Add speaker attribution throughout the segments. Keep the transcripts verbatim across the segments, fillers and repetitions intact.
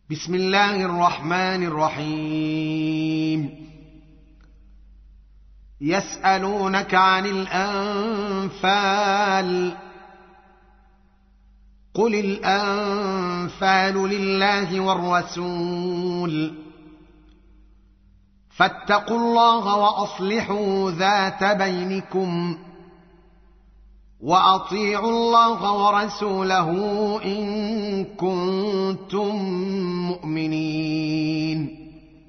Speaker 1: بسم الله الرحمن الرحيم. يسألونك عن الأنفال قل الأنفال لله والرسول فاتقوا الله وأصلحوا ذات بينكم وأطيعوا الله ورسوله إن كنتم مؤمنين.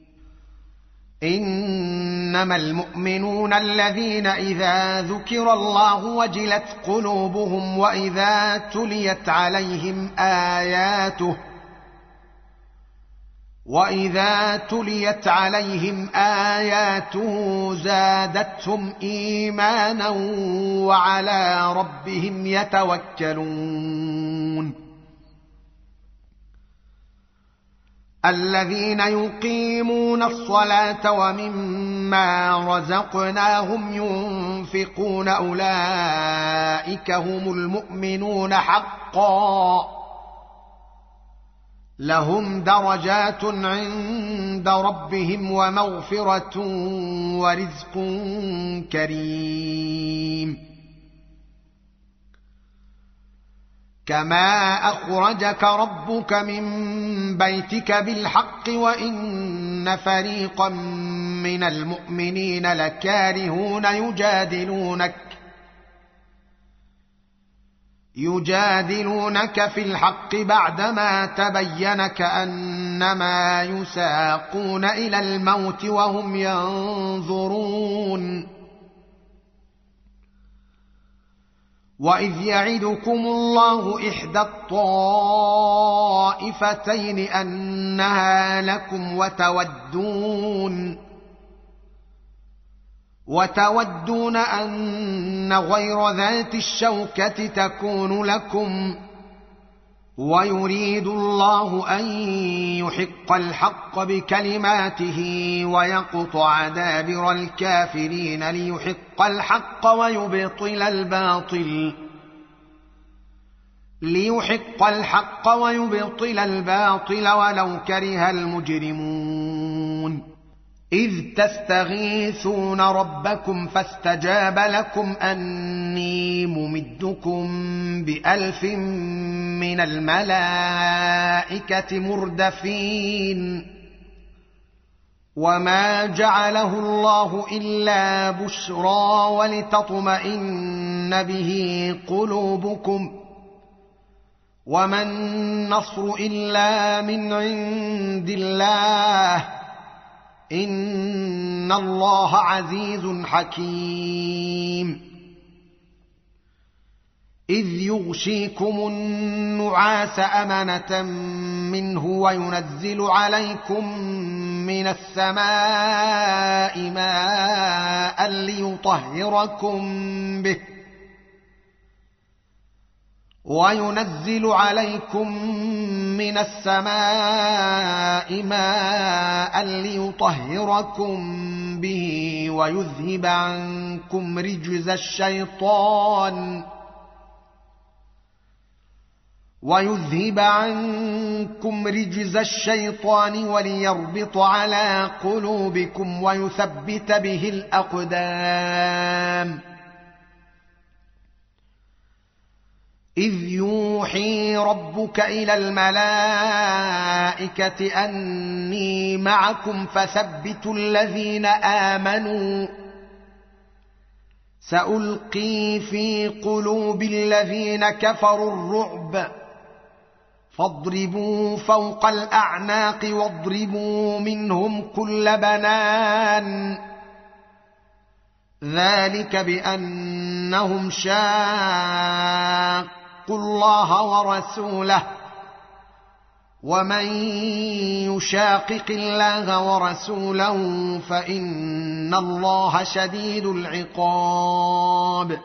Speaker 1: إنما المؤمنون الذين إذا ذكر الله وجلت قلوبهم وإذا تليت عليهم آياته وإذا تليت عليهم آياته زادتهم إيمانا وعلى ربهم يتوكلون. الذين يقيمون الصلاة ومما رزقناهم ينفقون أولئك هم المؤمنون حقا لهم درجات عند ربهم ومغفرة ورزق كريم. كما أخرجك ربك من بيتك بالحق وإن فريقا من المؤمنين لكارهون يجادلونك يجادلونك في الحق بعدما تبين كأنما يساقون إلى الموت وهم ينظرون. وإذ يعدكم الله إحدى الطائفتين أنها لكم وتودون وتودون أن غير ذات الشوكة تكون لكم ويريد الله أن يحق الحق بكلماته ويقطع دابر الكافرين ليحق الحق ويبطل الباطل ليحق الحق ويبطل الباطل ولو كره المجرمون. إذ تستغيثون ربكم فاستجاب لكم أني ممدكم بألف من الملائكة مردفين. وما جعله الله إلا بشرى ولتطمئن به قلوبكم وما النصر إلا من عند الله إن الله عزيز حكيم. إذ يغشيكم النعاس أمنة منه وينزل عليكم من السماء ماء ليطهركم به وينزل عليكم من السماء ماء ليطهركم به ويذهب عنكم رجز الشيطان ويذهب عنكم رجز الشيطان وليربط على قلوبكم ويثبت به الأقدام. إذ يوحي ربك إلى الملائكة أني معكم فثبتوا الذين آمنوا سألقي في قلوب الذين كفروا الرعب فاضربوا فوق الأعناق واضربوا منهم كل بنان ذلك بأنهم شاقوا الله ورسوله ومن يشاقق الله ورسوله فإن الله شديد العقاب.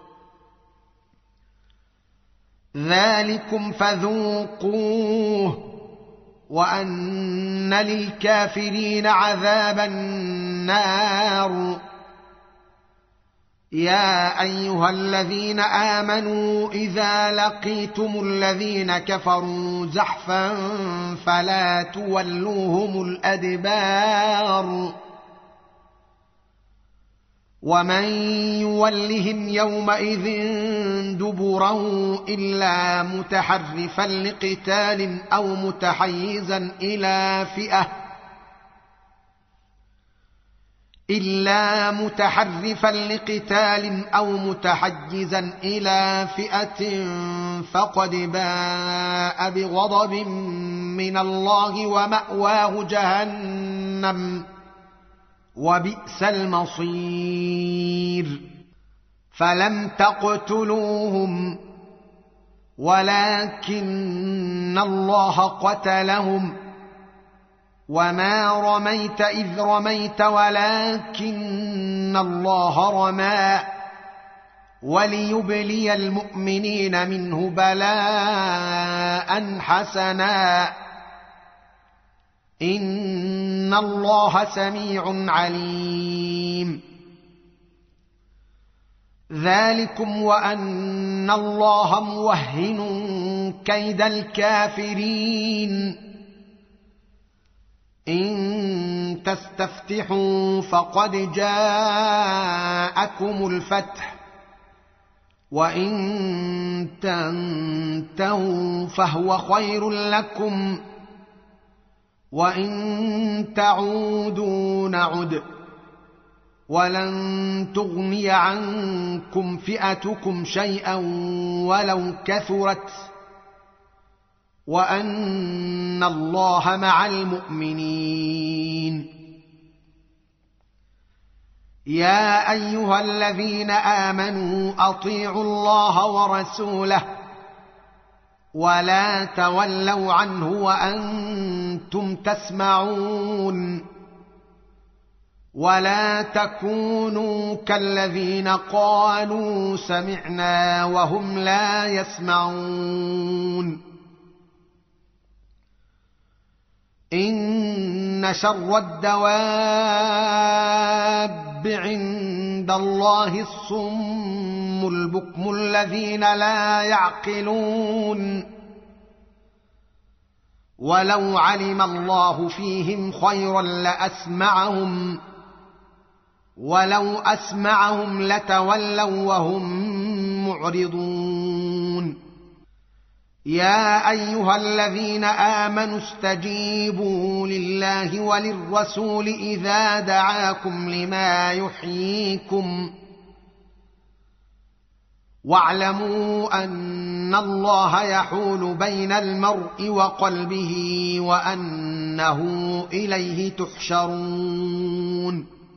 Speaker 1: ذلكم فذوقوه وأن للكافرين عذاب النار. يا ايها الذين امنوا اذا لقيتم الذين كفروا زحفا فلا تولوهم الادبار ومن يولهم يومئذ دبره الا متحرفا لقتال او متحيزا الى فئه إلا متحرفا لقتال أو متحجزا إلى فئة فقد باء بغضب من الله ومأواه جهنم وبئس المصير فلم تقتلوهم ولكن الله قتلهم وما رميت إذ رميت ولكن الله رمى وليبلي المؤمنين منه بلاء حسنا إن الله سميع عليم ذلكم وأن الله موهن كيد الكافرين إن تستفتحوا فقد جاءكم الفتح وإن تنتهوا فهو خير لكم وإن تعودوا نعد ولن تغني عنكم فئتكم شيئا ولو كثرت وأن الله مع المؤمنين يا أيها الذين آمنوا أطيعوا الله ورسوله ولا تولوا عنه وأنتم تسمعون ولا تكونوا كالذين قالوا سمعنا وهم لا يسمعون إن شر الدواب عند الله الصم البكم الذين لا يعقلون ولو علم الله فيهم خيرا لأسمعهم ولو أسمعهم لتولوا وهم معرضون يا أيها الذين آمنوا استجيبوا لله وللرسول إذا دعاكم لما يحييكم واعلموا أن الله يحول بين المرء وقلبه وأنه إليه تحشرون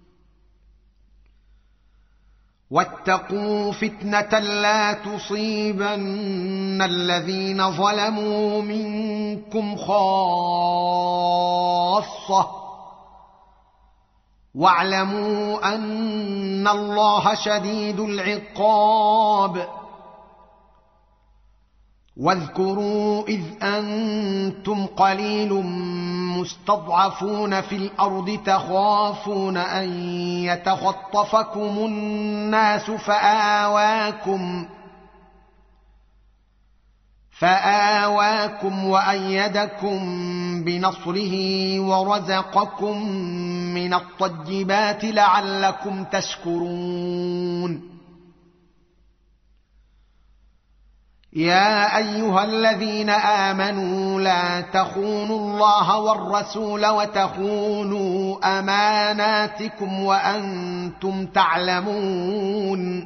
Speaker 1: واتقوا فتنة لا تصيبن الذين ظلموا منكم خاصة واعلموا أن الله شديد العقاب واذكروا إذ أنتم قليل مستضعفون في الأرض تخافون أن يتخطفكم الناس فآواكم فآواكم وأيدكم بنصره ورزقكم من الطيبات لعلكم تشكرون يا أيها الذين آمنوا لا تخونوا الله والرسول وتخونوا أماناتكم وأنتم تعلمون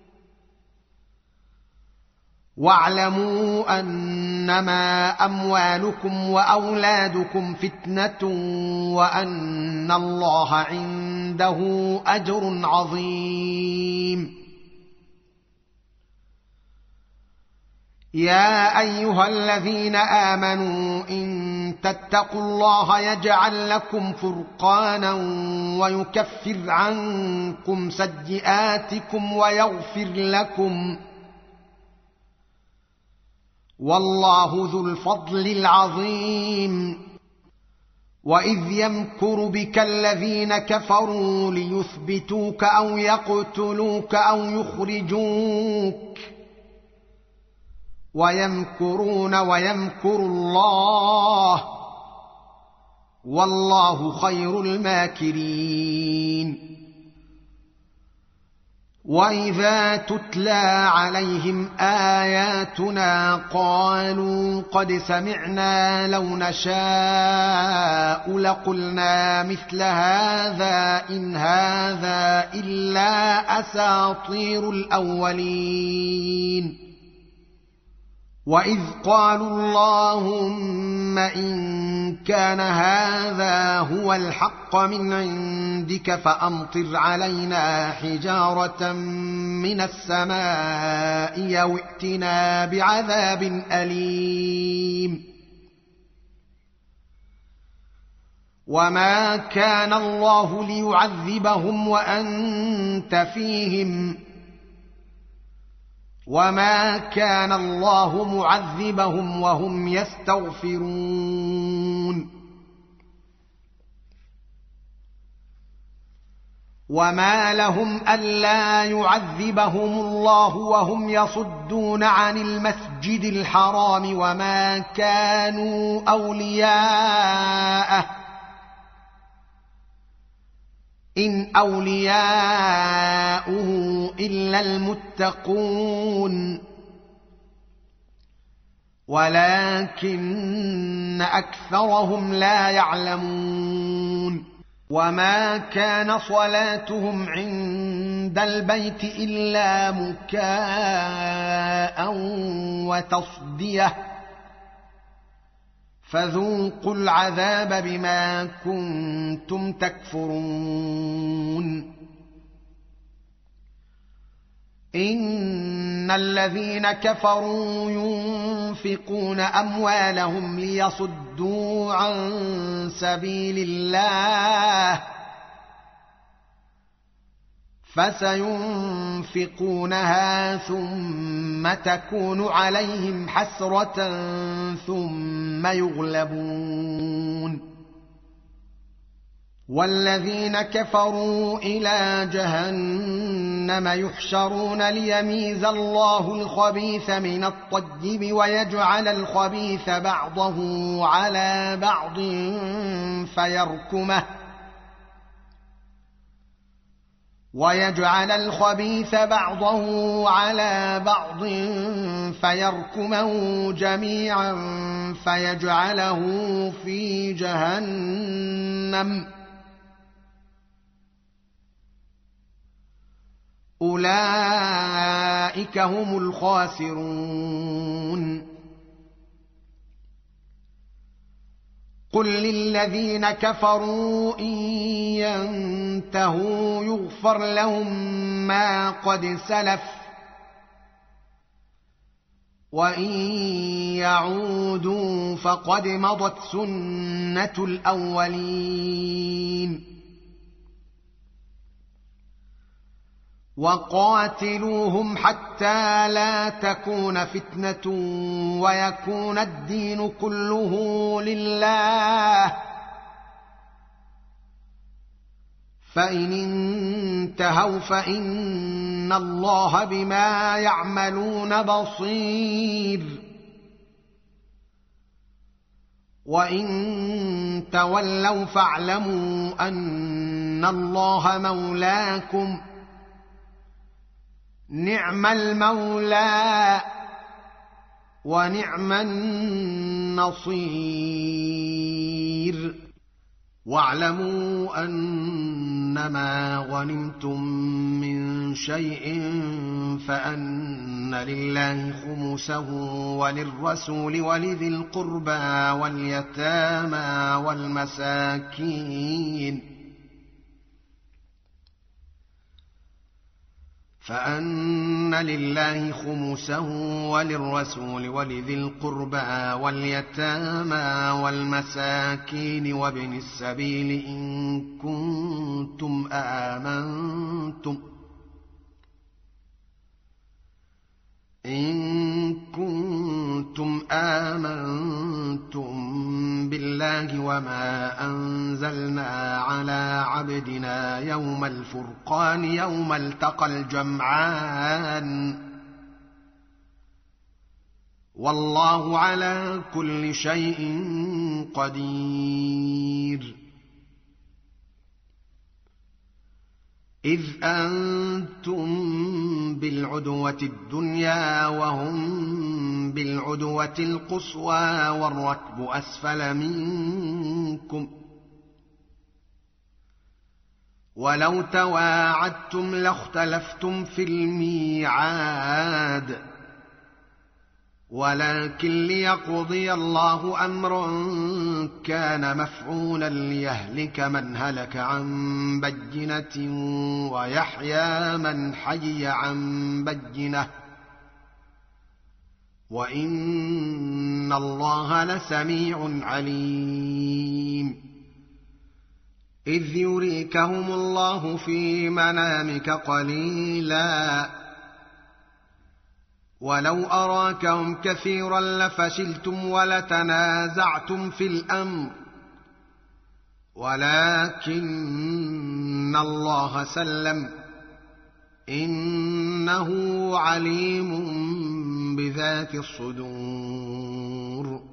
Speaker 1: واعلموا أنما أموالكم وأولادكم فتنة وأن الله عنده أجر عظيم يا أيها الذين آمنوا إن تتقوا الله يجعل لكم فرقانا ويكفر عنكم سيئاتكم ويغفر لكم والله ذو الفضل العظيم وإذ يمكر بك الذين كفروا ليثبتوك أو يقتلوك أو يخرجوك ويمكرون ويمكر الله والله خير الماكرين وإذا تتلى عليهم آياتنا قالوا قد سمعنا لو نشاء لقلنا مثل هذا إن هذا إلا أساطير الأولين وإذ قالوا اللهم إن كان هذا هو الحق من عندك فأمطر علينا حجارة من السماء أو ائتنا بعذاب أليم وما كان الله ليعذبهم وأنت فيهم وما كان الله معذبهم وهم يستغفرون وما لهم ألا يعذبهم الله وهم يصدون عن المسجد الحرام وما كانوا أولياءه إن أولياؤه إلا المتقون ولكن أكثرهم لا يعلمون وما كان صلاتهم عند البيت إلا مكاء وتصدية فذوقوا العذاب بما كنتم تكفرون إن الذين كفروا ينفقون أموالهم ليصدوا عن سبيل الله فسينفقونها ثم تكون عليهم حسرة ثم يغلبون والذين كفروا إلى جهنم يحشرون ليميز الله الخبيث من الطيب ويجعل الخبيث بعضه على بعض فيركمه ويجعل الخبيث بعضه على بعض فيركمه جميعا فيجعله في جهنم أولئك هم الخاسرون قل للذين كفروا إن ينتهوا يغفر لهم ما قد سلف وإن يعودوا فقد مضت سنة الأولين وقاتلوهم حتى لا تكون فتنة ويكون الدين كله لله فإن انتهوا فإن الله بما يعملون بصير وإن تولوا فاعلموا أن الله مولاكم نعم المولى ونعم النصير واعلموا أنما غنمتم من شيء فأن لله خمسه وللرسول ولذي القربى واليتامى والمساكين فأن لله خمسه وللرسول ولذي القربى واليتامى والمساكين وابن السبيل إن كنتم آمنتم إن كنتم آمنتم بالله الله وما أنزلنا على عبدنا يوم الفرقان يوم التقى الجمعان والله على كل شيء قدير. إذ أنتم بالعدوة الدنيا وهم بالعدوة القصوى والركب أسفل منكم ولو تواعدتم لاختلفتم في الميعاد ولكن ليقضي الله أمرا كان مفعولا ليهلك من هلك عن بينة ويحيى من حي عن بينة وإن الله لسميع عليم. إذ يريكهم الله في منامك قليلا ولو أراكهم كثيرا لفشلتم ولتنازعتم في الأمر ولكن الله سلم إنه عليم بذات الصدور.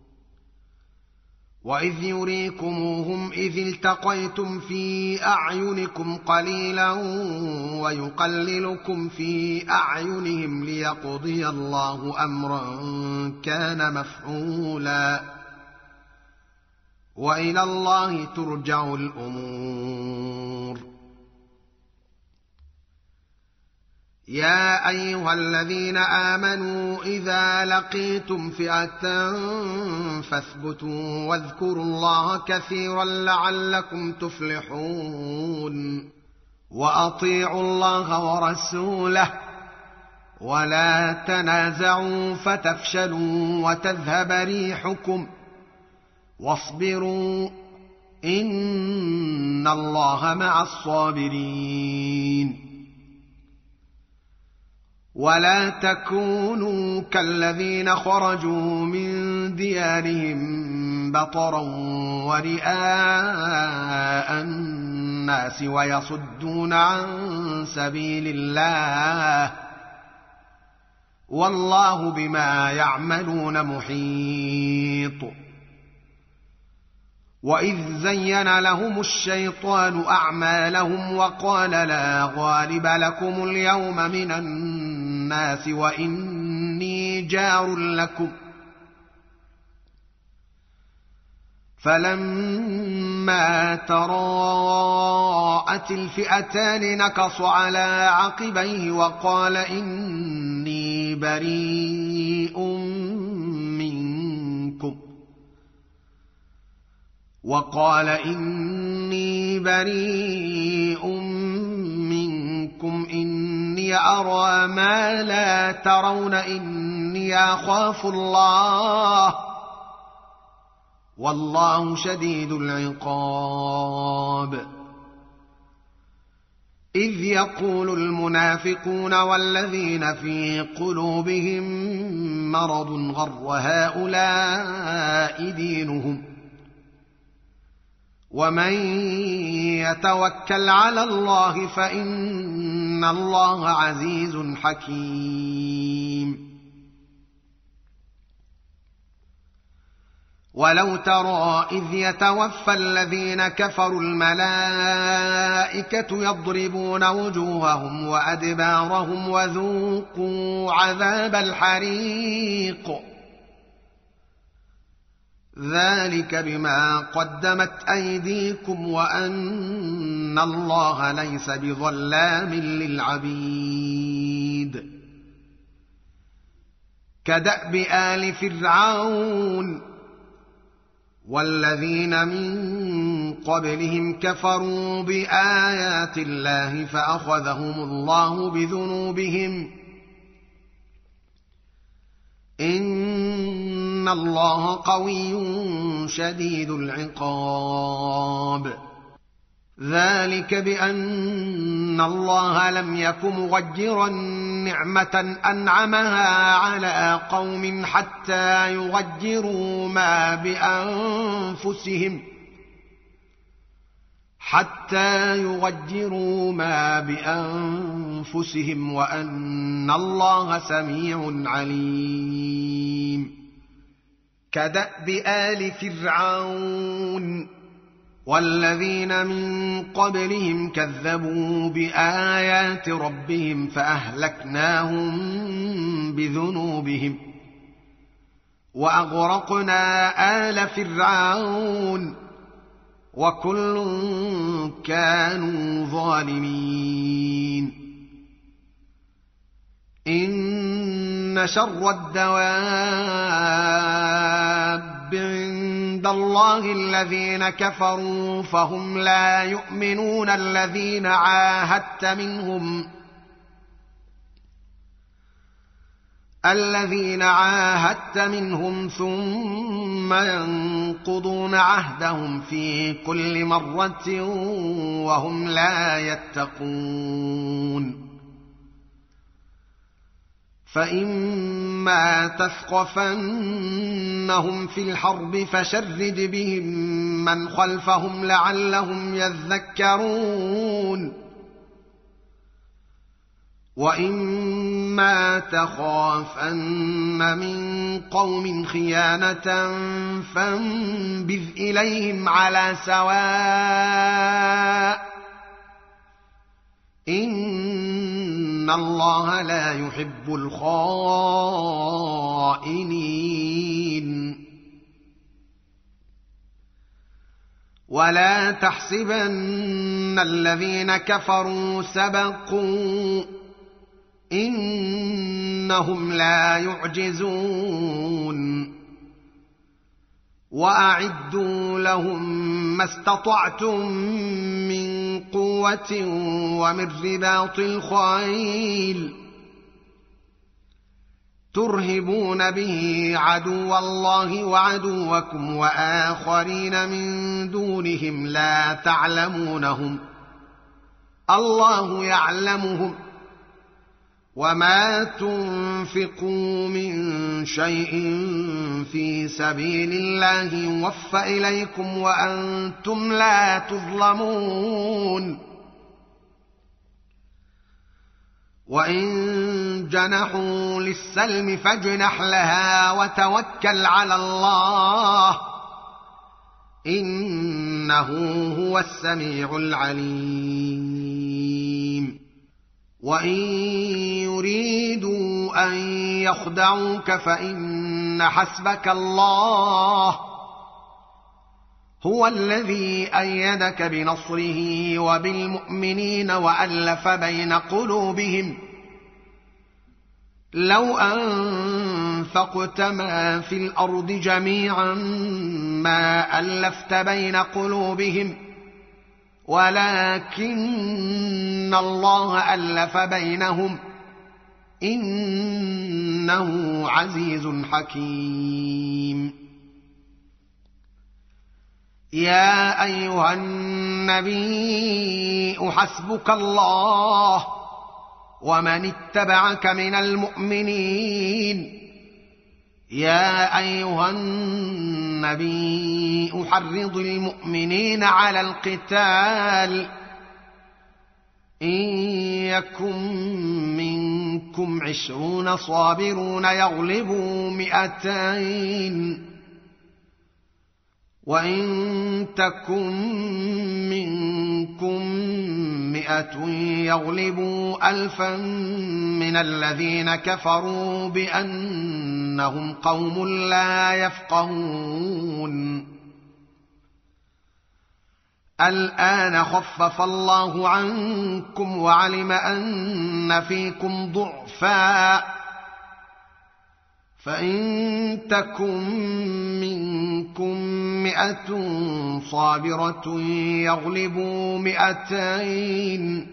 Speaker 1: وإذ يريكموهم إذ التقيتم في أعينكم قليلا ويقللكم في أعينهم ليقضي الله أمرا كان مفعولا وإلى الله ترجع الأمور. يا أيها الذين آمنوا إذا لقيتم فئة فاثبتوا واذكروا الله كثيرا لعلكم تفلحون. وأطيعوا الله ورسوله ولا تنازعوا فتفشلوا وتذهب ريحكم واصبروا إن الله مع الصابرين. ولا تكونوا كالذين خرجوا من ديارهم بطرا ورئاء الناس ويصدون عن سبيل الله والله بما يعملون محيط. وإذ زين لهم الشيطان أعمالهم وقال لا غالب لكم اليوم من الناس وإني جار لكم فلما تراءت الفئتان نكص على عقبيه وقال إني بريء منكم وقال إني بريء منكم إني أرى ما لا ترون إني أخاف الله والله شديد العقاب. إذ يقول المنافقون والذين في قلوبهم مرض غر هؤلاء دينهم ومن يتوكل على الله فإن الله عزيز حكيم. ولو ترى إذ يتوفى الذين كفروا الملائكة يضربون وجوههم وأدبارهم وذوقوا عذاب الحريق ذلك بما قدمت أيديكم وأن الله ليس بظلام للعبيد. كدأب آل فرعون والذين من قبلهم كفروا بآيات الله فأخذهم الله بذنوبهم إن الله قوي شديد العقاب. ذلك بأن الله لم يك مغيرا نعمة أنعمها على قوم حتى يغيروا ما بأنفسهم حتى يغيروا ما بأنفسهم وأن الله سميع عليم. كدأب آل فرعون والذين من قبلهم كذبوا بآيات ربهم فأهلكناهم بذنوبهم وأغرقنا آل فرعون وكل كانوا ظالمين. إن شر الدواب عند الله الذين كفروا فهم لا يؤمنون الذين عاهدت منهم الذين عاهدت منهم ثم ينقضون عهدهم في كل مرة وهم لا يتقون. فإما تثقفنهم في الحرب فشرد بهم من خلفهم لعلهم يذكرون. وإما تخافن من قوم خيانة فانبذ إليهم على سواء إن الله لا يحب الخائنين. ولا تحسبن الذين كفروا سبقوا إنهم لا يعجزون. وأعدوا لهم ما استطعتم من قوة ومن رباط الخيل ترهبون به عدو الله وعدوكم وآخرين من دونهم لا تعلمونهم الله يعلمهم. وما تنفقوا من شيء في سبيل الله يوفى إليكم وأنتم لا تظلمون. وإن جنحوا للسلم فاجنح لها وتوكل على الله إنه هو السميع العليم. وإن يريدوا أن يخدعوك فإن حسبك الله هو الذي أيدك بنصره وبالمؤمنين وألف بين قلوبهم لو أنفقت ما في الأرض جميعا ما ألفت بين قلوبهم ولكن الله ألف بينهم إنه عزيز حكيم. يا أيها النبي حسبك الله ومن اتبعك من المؤمنين. يا أيها النبي حرض المؤمنين على القتال إن يكن منكم عشرون صابرون يغلبوا مئتين وإن تكن منكم مئة يغلبوا ألفا من الذين كفروا بأنهم قوم لا يفقهون. الآن خفف الله عنكم وعلم أن فيكم ضعفا فإن تكن منكم مئة صابرة يغلبوا مئتين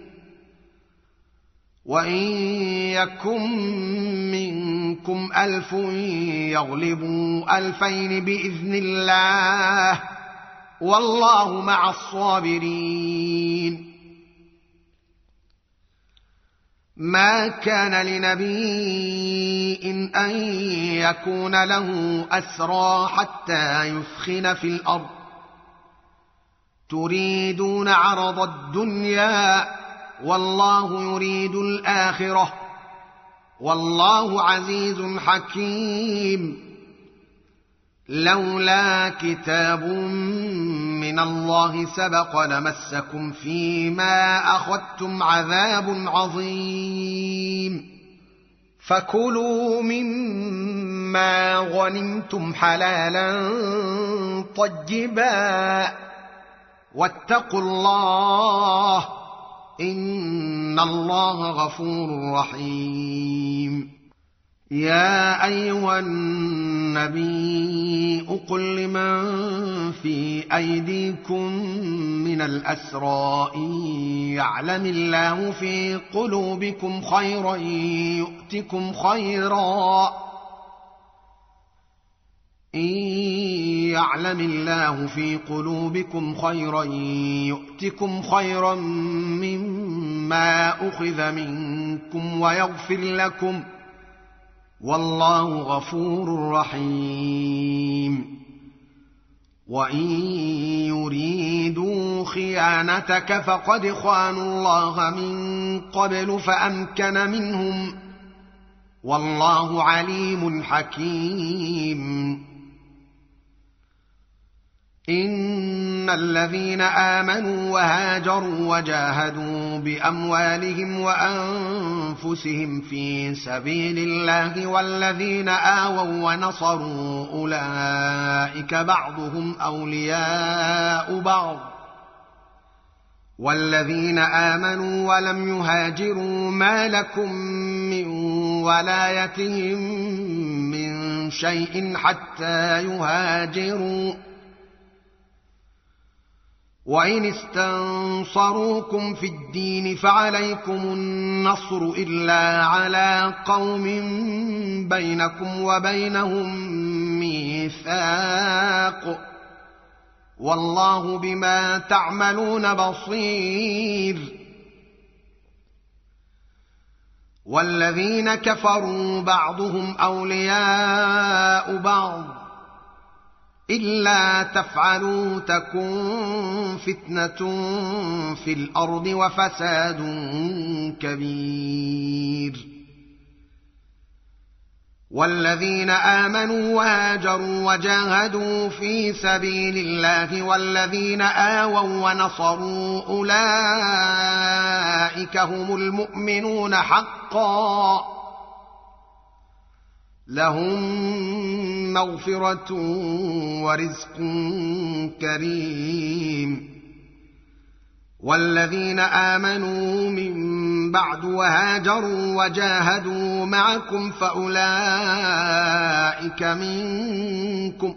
Speaker 1: وإن يكن منكم ألف يغلبوا ألفين بإذن الله والله مع الصابرين. ما كان لنبي أن يكون له أسرى حتى يثخن في الأرض تريدون عرض الدنيا والله يريد الآخرة والله عزيز حكيم. لولا كتاب من الله سبق لمسكم فيما أخذتم عذاب عظيم. فكلوا مما غنمتم حلالا طيبا واتقوا الله إن الله غفور رحيم. يا أيها النبي قل لمن في أيديكم من الأسرى إن يعلم الله في قلوبكم خيرا يؤتكم خيرا إن يعلم الله في قلوبكم خيرا يؤتكم خيرا مما أخذ منكم ويغفر لكم والله غفور رحيم. وإن يريدوا خيانتك فقد خانوا الله من قبل فأمكن منهم والله عليم حكيم. إن الذين آمنوا وهاجروا وجاهدوا بأموالهم وأنفسهم في سبيل الله والذين آووا ونصروا أولئك بعضهم أولياء بعض والذين آمنوا ولم يهاجروا ما لكم من ولايتهم من شيء حتى يهاجروا وإن استنصروكم في الدين فعليكم النصر إلا على قوم بينكم وبينهم ميثاق والله بما تعملون بصير. والذين كفروا بعضهم أولياء بعض إلا تفعلوا تكن فتنة في الأرض وفساد كبير. والذين آمنوا وهاجروا وجاهدوا في سبيل الله والذين آووا ونصروا أولئك هم المؤمنون حقا لهم مغفرة ورزق كريم. والذين آمنوا من بعد وهاجروا وجاهدوا معكم فأولئك منكم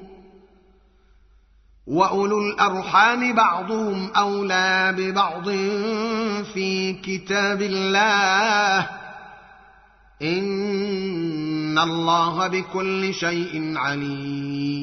Speaker 1: وأولو الأرحام بعضهم أولى ببعض في كتاب الله إن الله بكل شيء عليم.